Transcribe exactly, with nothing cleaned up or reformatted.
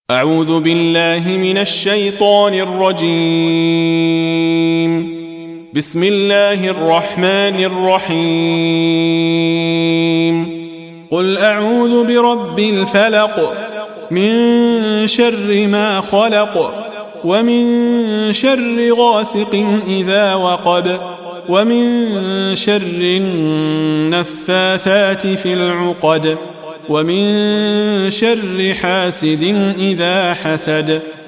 أعوذ بالله من الشيطان الرجيم. بسم الله الرحمن الرحيم. قل أعوذ برب الفلق من شر ما خلق ومن شر غاسق إذا وقب ومن شر النفاثات في العقد ومن شر حاسد إذا حسد.